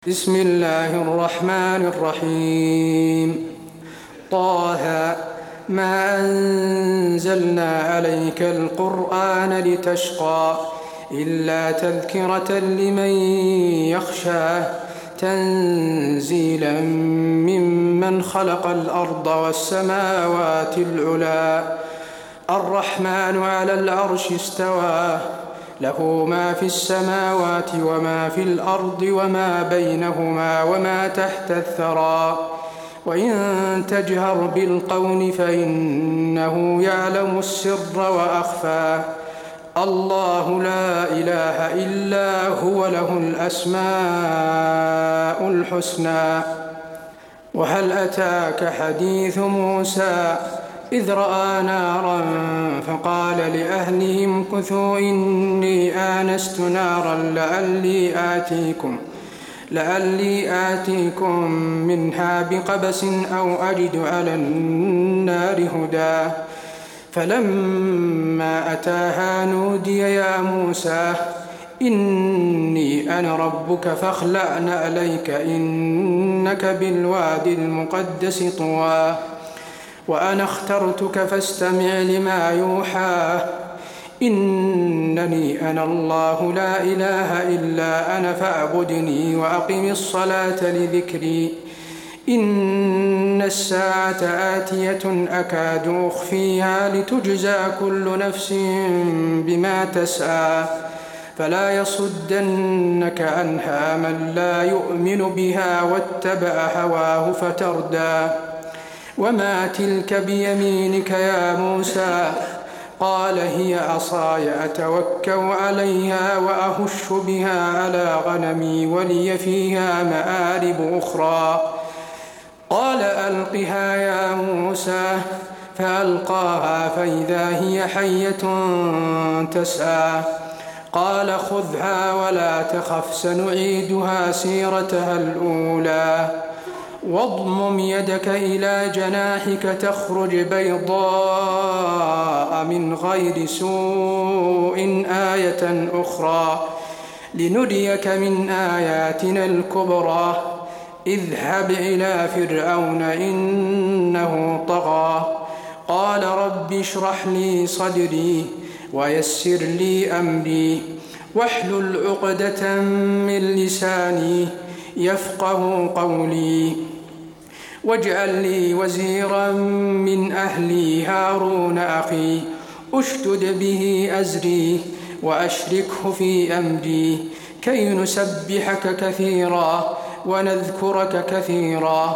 بسم الله الرحمن الرحيم. طه ما أنزلنا عليك القرآن لتشقى إلا تذكرة لمن يخشى تنزيلا ممن خلق الأرض والسماوات العلى الرحمن على العرش استوى له ما في السماوات وما في الأرض وما بينهما وما تحت الثرى وإن تجهر بالقول فإنه يعلم السر وأخفى الله لا إله إلا هو له الأسماء الحسنى. وهل أتاك حديث موسى إذ رأى نارا فقال لأهلهم كثوا إني آنست نارا لعلي آتيكم منها بقبس أو أجد على النار هدى فلما أتاها نودي يا موسى إني أنا ربك فاخلع نعليك إنك بالوادي المقدس طوى وأنا اخترتك فاستمع لما يوحى إنني أنا الله لا إله إلا أنا فاعبدني وأقم الصلاة لذكري إن الساعة آتية أكاد أخفيها لتجزى كل نفس بما تسعى فلا يصدنك عنها من لا يؤمن بها واتبع هواه فتردى وما تلك بيمينك يا موسى قال هي عصاي أتوكأ عليها وأهش بها على غنمي ولي فيها مآرب أخرى قال ألقها يا موسى فألقاها فإذا هي حية تسعى قال خذها ولا تخف سنعيدها سيرتها الأولى واضمم يدك إلى جناحك تخرج بيضاء من غير سوء آية أخرى لنريك من آياتنا الكبرى اذهب إلى فرعون إنه طغى قال رب اشرح لي صدري ويسر لي أمري واحلل عقدة من لساني يفقه قولي واجعل لي وزيرا من أهلي هارون أخي أشدد به أزري وأشركه في أمري كي نسبحك كثيرا ونذكرك كثيرا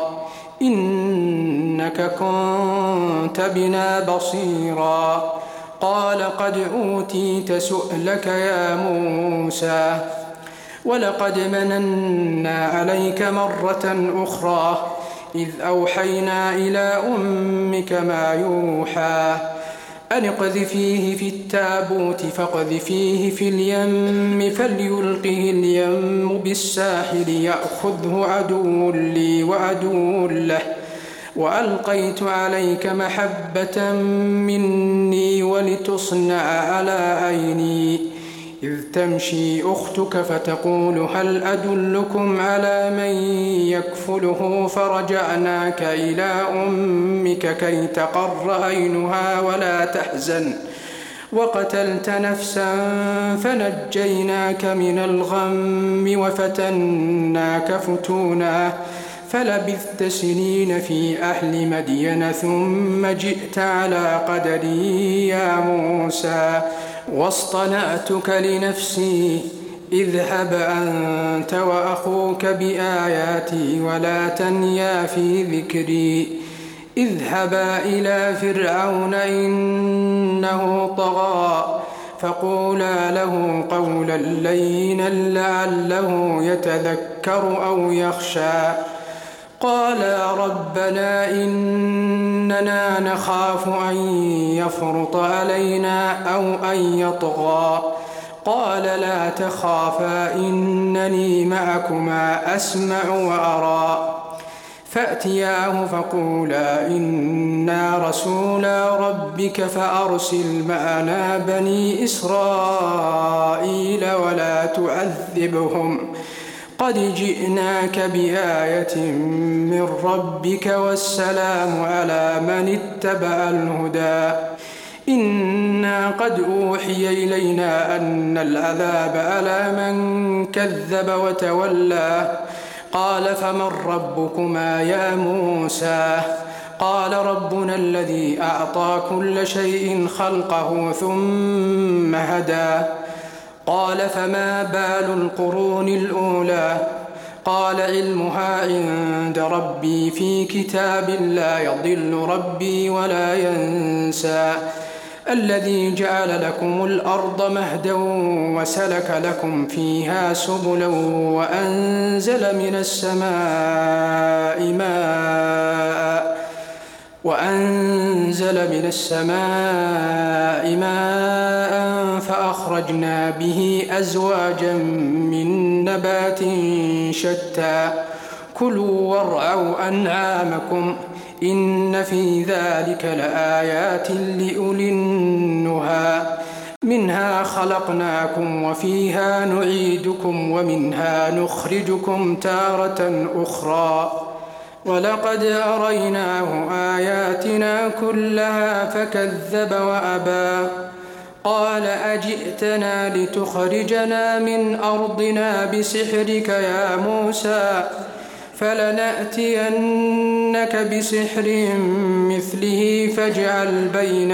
إنك كنت بنا بصيرا قال قد أوتيت سؤلك يا موسى ولقد مننا عليك مرة أخرى إذ أوحينا إلى أمك ما يوحى أن اقذفيه في التابوت فاقذفيه في اليم فليلقه اليم بالساحل يأخذه عدو لي وعدو له وألقيت عليك محبة مني ولتصنع على عيني إذ تمشي أختك فتقول هل أدلكم على من يكفله فرجعناك إلى أمك كي تقر عينها ولا تحزن وقتلت نفسا فنجيناك من الغم وفتناك فتونا فلبثت سنين في أهل مدين ثم جئت على قدري يا موسى واصطنعتك لنفسي اذهب أنت وأخوك بآياتي ولا تنيا في ذكري اذهبا إلى فرعون إنه طغى فقولا له قولا لينا لعله يتذكر أو يخشى قالا ربنا إننا نخاف أن يفرط علينا أو أن يطغى قال لا تخافا إنني معكما أسمع وأرى فأتياه فقولا إنا رسولا ربك فأرسل معنا بني إسرائيل ولا تعذبهم قد جئناك بآية من ربك والسلام على من اتبع الهدى إنا قد أوحي إلينا أن العذاب على من كذب وتولى قال فمن ربكما يا موسى قال ربنا الذي أعطى كل شيء خلقه ثم هدى قال فما بال القرون الأولى قال علمها عند ربي في كتاب لا يضل ربي ولا ينسى الذي جعل لكم الأرض مهدا وسلك لكم فيها سبلا وأنزل من السماء ماء فأخرجنا به أزواجا من نبات شتى كلوا وارعوا أنعامكم إن في ذلك لآيات لأولي النهى منها خلقناكم وفيها نعيدكم ومنها نخرجكم تارة أخرى ولقد أريناه آياتنا كلها فكذب وأبى قال أجئتنا لتخرجنا من أرضنا بسحرك يا موسى فلنأتينك بسحر مثله فاجعل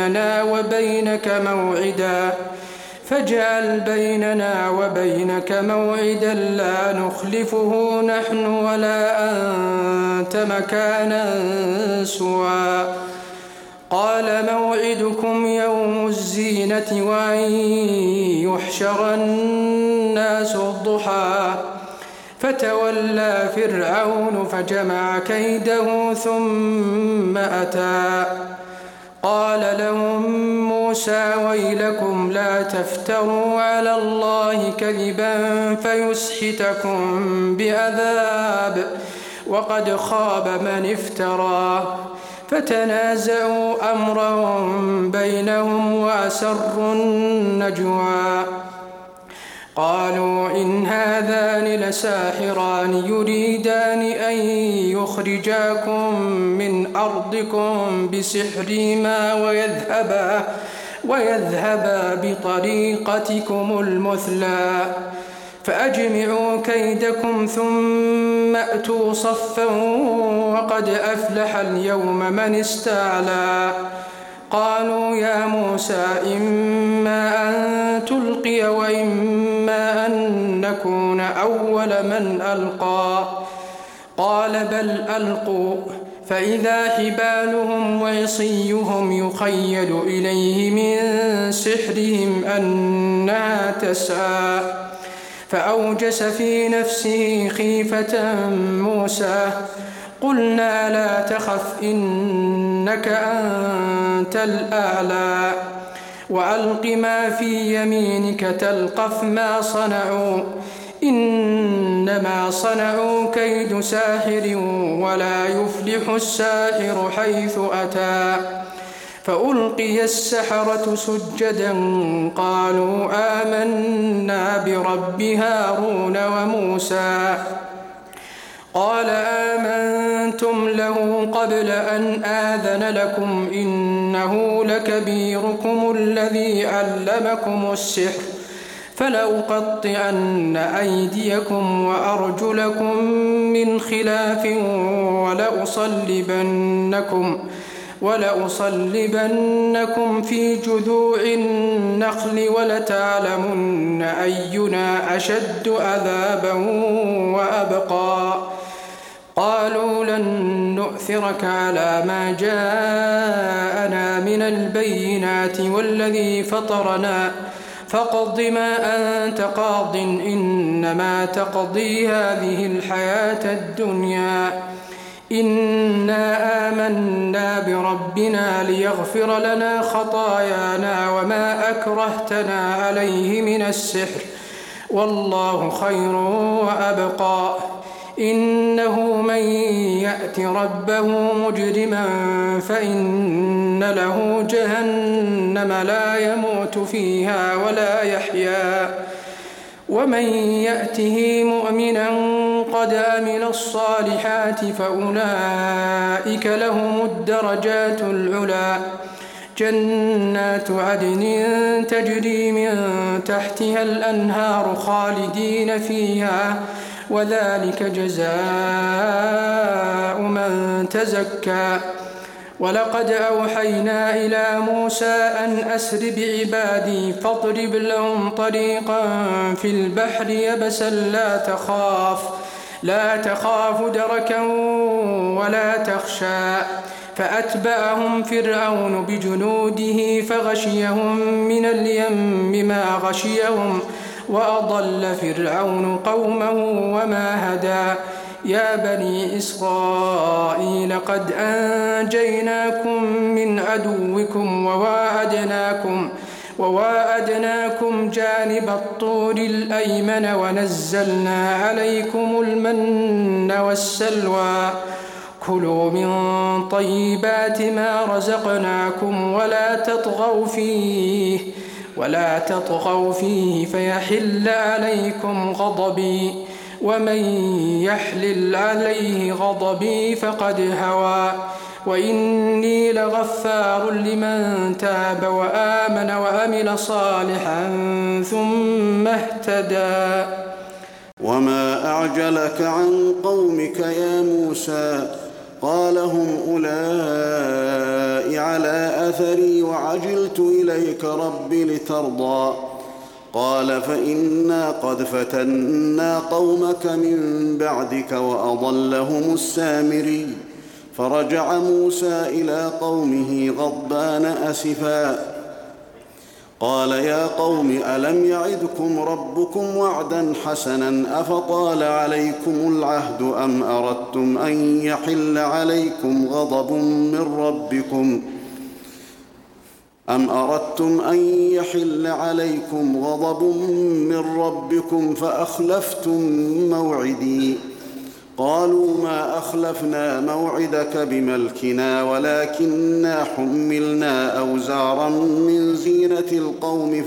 بيننا وبينك موعدا لا نخلفه نحن ولا أنت مكانا سوى قال موعدكم يوم الزينة وأن يحشر الناس ضحى فتولى فرعون فجمع كيده ثم أتى قال لهم موسى ويلكم لا تفتروا على الله كذبا فيسحتكم بعذاب وقد خاب من افترى فتنازعوا أمرهم بينهم وأسروا النجوى قالوا إن هذان لساحران يريدان أن يخرجاكم من أرضكم بسحرهما ويذهبا بطريقتكم المثلى فأجمعوا كيدكم ثم أتوا صفا وقد أفلح اليوم من استعلى قالوا يا موسى إما أن تلقي وإما أن نكون أول من ألقى قال بل ألقوا فإذا حبالهم وعصيهم يخيل إليه من سحرهم أنها تسعى فأوجس في نفسه خيفة موسى قلنا لا تخف إنك أنت الأعلى وألق ما في يمينك تلقف ما صنعوا إنما صنعوا كيد ساحر ولا يفلح الساحر حيث أتى فألقي السحرة سجدا قالوا آمنا برب هارون وموسى قال آمنتم له قبل أن آذن لكم إنه لكبيركم الذي علمكم السحر فلأقطعن أيديكم وأرجلكم من خلاف ولأصلبنكم في جذوع النخل ولتعلمن أينا أشد عذابا وأبقى قالوا لن نؤثرك على ما جاءنا من البينات والذي فطرنا فاقض ما أنت قاض إنما تقضي هذه الحياة الدنيا إنا آمنا بربنا ليغفر لنا خطايانا وما أكرهتنا عليه من السحر والله خير وأبقى إنه من يأت ربه مجرما فإن له جهنم لا يموت فيها ولا يحيا ومن يأته مؤمنا قد عمل الصالحات فأولئك لهم الدرجات العلى جنات عدن تجري من تحتها الأنهار خالدين فيها وذلك جزاء من تزكى ولقد أوحينا إلى موسى أن أسر بعبادي فاضرب لهم طريقا في البحر يبسا لا تخاف دركا ولا تخشى فأتبعهم فرعون بجنوده فغشيهم من اليم ما غشيهم وأضل فرعون قومه وما هدى يا بني إسرائيل قد أنجيناكم من عدوكم وواعدناكم جانب الطور الأيمن ونزلنا عليكم المن والسلوى كلوا من طيبات ما رزقناكم ولا تطغوا فيه فيحل عليكم غضبي ومن يحلل عليه غضبي فقد هوى وإني لغفار لمن تاب وآمن وعمل صالحا ثم اهتدى. وما أعجلك عن قومك يا موسى؟ قال هم أولئك على أثري وعجلت إليك رب لترضى. قال فإنا قد فتنا قومك من بعدك وأضلهم السامري. فرجع موسى إلى قومه غضبان أسفا قال يا قوم ألم يعدكم ربكم وعدا حسنا أفطال عليكم العهد أم أردتم أن يحل عليكم غضب من ربكم فأخلفتم موعدي. قالوا ما أخلفنا موعدك بملكنا ولكننا حملنا أوزارا من زينة القوم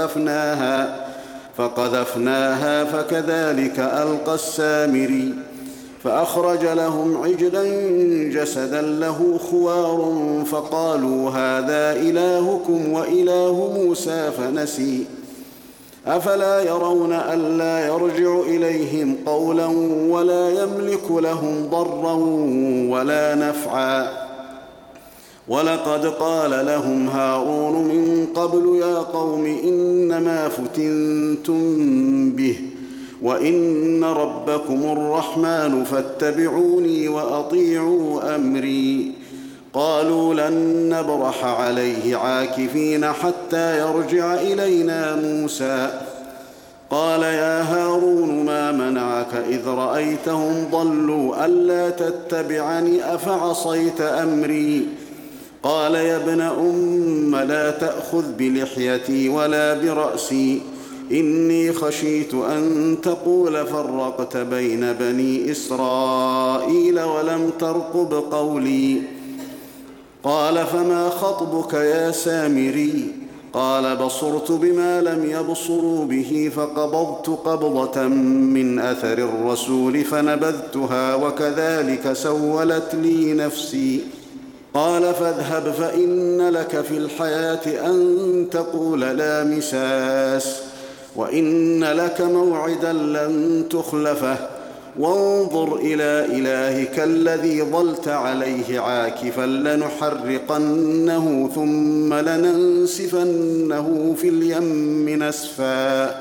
فقذفناها فكذلك ألقى السامري. فأخرج لهم عجلا جسدا له خوار فقالوا هذا إلهكم وإله موسى فنسي. أفلا يرون ألا يرجع إليهم قولا ولا يملك لهم ضرا ولا نفعا. ولقد قال لهم هارون من قبل يا قوم إنما فتنتم به وإن ربكم الرحمن فاتبعوني وأطيعوا أمري. قالوا لن نبرح عليه عاكفين حتى يرجع إلينا موسى. قال يا هارون ما منعك إذ رأيتهم ضلوا ألا تتبعني أفعصيت أمري. قال يا ابن أم لا تأخذ بلحيتي ولا برأسي إني خشيت أن تقول فرقت بين بني إسرائيل ولم ترقب قولي. قال فما خطبك يا سامري؟ قال بصرت بما لم يبصروا به فقبضت قبضة من أثر الرسول فنبذتها وكذلك سولت لي نفسي. قال فاذهب فإن لك في الحياة أن تقول لا مساس وإن لك موعدا لن تخلفه وانظر إلى إلهك الذي ظلت عليه عاكفا لنحرقنه ثم لننسفنه في اليم نسفا.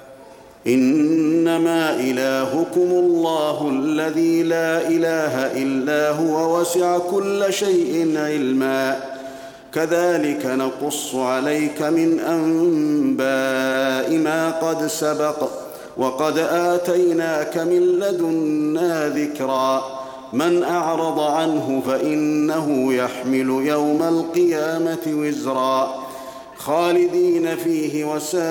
إنما إلهكم الله الذي لا إله إلا هو وسع كل شيء علما. كذلك نقص عليك من أنباء ما قد سبق وقد آتيناك من لدنا ذكرا. من أعرض عنه فإنه يحمل يوم القيامة وزرا خالدين فيه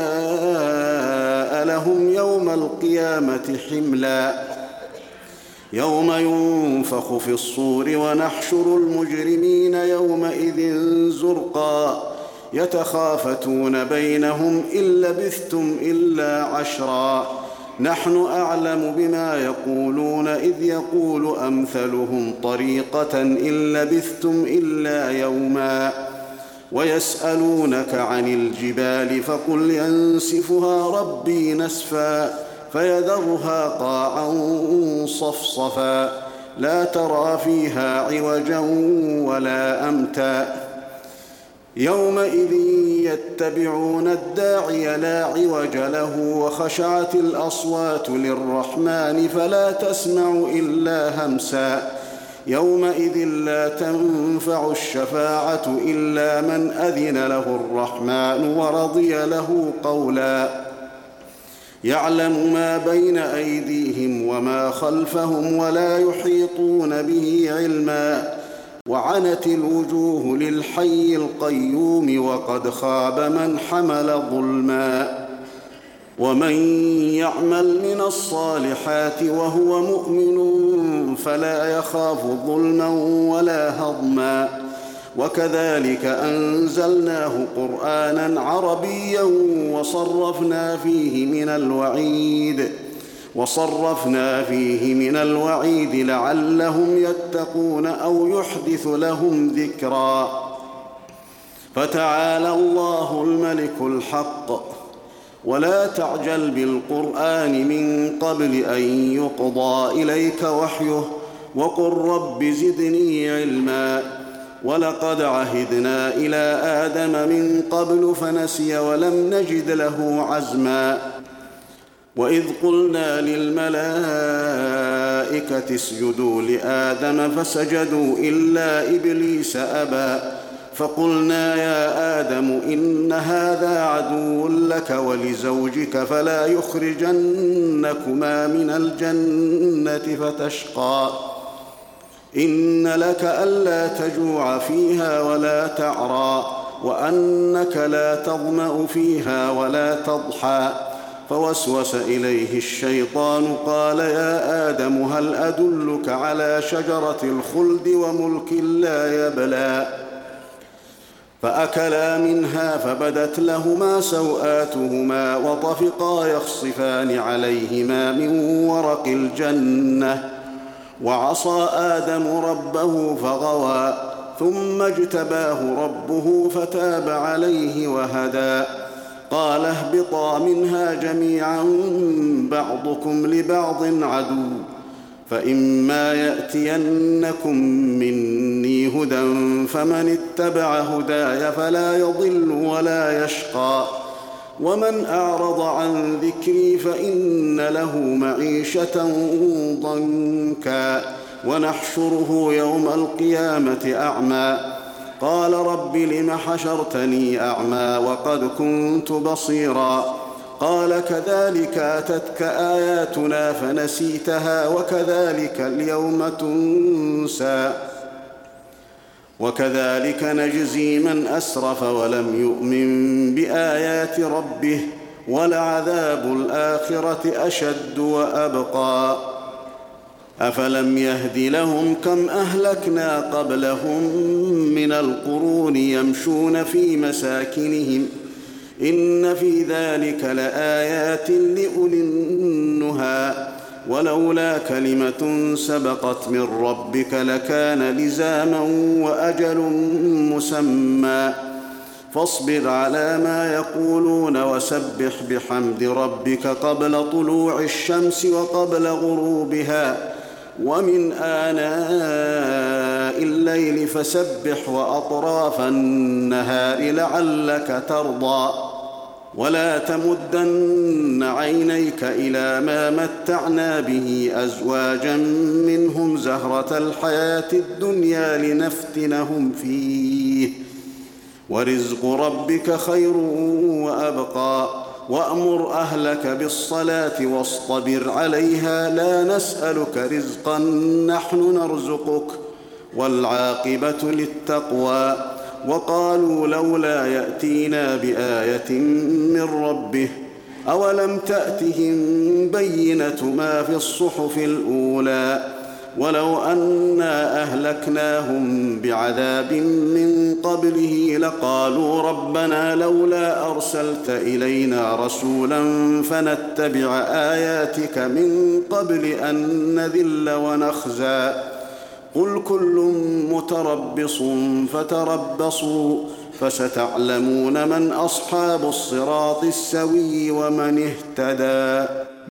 وساء لهم يوم القيامة حملا. يوم ينفخ في الصور ونحشر المجرمين يومئذ زرقا يتخافتون بينهم إن لبثتم إلا عشرا نحن أعلم بما يقولون إذ يقول أمثلهم طريقة إن لبثتم إلا يوما ويسألونك عن الجبال فقل ينسفها ربي نسفا فيذرها قاعا صفصفا لا ترى فيها عوجا ولا أمتا يومئذ يتبعون الداعي لا عوج له وخشعت الأصوات للرحمن فلا تسمع إلا همسا يومئذ لا تنفع الشفاعة إلا من أذن له الرحمن ورضي له قولا يعلم ما بين أيديهم وما خلفهم ولا يحيطون به علما وعنت الوجوه للحي القيوم وقد خاب من حمل ظلما ومن يعمل من الصالحات وهو مؤمن فلا يخاف ظلما ولا هضما وكذلك أنزلناه قرآنا عربيا وصرفنا فيه من الوعيد لعلهم يتقون أو يحدث لهم ذكرا فتعالى الله الملك الحق ولا تعجل بالقرآن من قبل أن يقضى إليك وحيه وقل رب زدني علما ولقد عهدنا إلى آدم من قبل فنسي ولم نجد له عزما وإذ قلنا للملائكة اسجدوا لآدم فسجدوا إلا إبليس أبى فقلنا يا آدم إن هذا عدو لك ولزوجك فلا يخرجنكما من الجنة فتشقى إن لك ألا تجوع فيها ولا تعرى وأنك لا تظمأ فيها ولا تضحى فوسوس إليه الشيطان قال يا آدم هل أدلك على شجرة الخلد وملك لا يبلى فأكلا منها فبدت لهما سوآتهما وطفقا يخصفان عليهما من ورق الجنة وعصى آدم ربه فغوى ثم اجتباه ربه فتاب عليه وهدى قال اهبطا منها جميعا بعضكم لبعض عدو فإما يأتينكم مني هدى فمن اتبع هداي فلا يضل ولا يشقى ومن أعرض عن ذكري فإن له معيشة ضنكا ونحشره يوم القيامة أعمى قال رب لم حشرتني أعمى وقد كنت بصيرا قال كذلك أتتك آياتنا فنسيتها وكذلك اليوم تنسى وكذلك نجزي من أسرف ولم يؤمن بآيات ربه ولعذاب الآخرة أشد وأبقى أفلم يهد لهم كم أهلكنا قبلهم من القرون يمشون في مساكنهم إن في ذلك لآيات لأولي النهى ولولا كلمة سبقت من ربك لكان لزاما وأجل مسمى فاصبر على ما يقولون وسبح بحمد ربك قبل طلوع الشمس وقبل غروبها ومن آناء الليل فسبح وأطراف النهار لعلك ترضى ولا تمدن عينيك إلى ما متعنا به أزواجا منهم زهرة الحياة الدنيا لنفتنهم فيه ورزق ربك خير وأبقى وأمر أهلك بالصلاة واصطبر عليها لا نسألك رزقا نحن نرزقك والعاقبة للتقوى وقالوا لولا يأتينا بآية من ربه أولم تأتهم بينة ما في الصحف الأولى ولو أنا أهلكناهم بعذاب من قبله لقالوا ربنا لولا أرسلت إلينا رسولا فنتبع آياتك من قبل أن نذل ونخزى قل كل متربص فتربصوا فستعلمون من أصحاب الصراط السوي ومن اهتدى.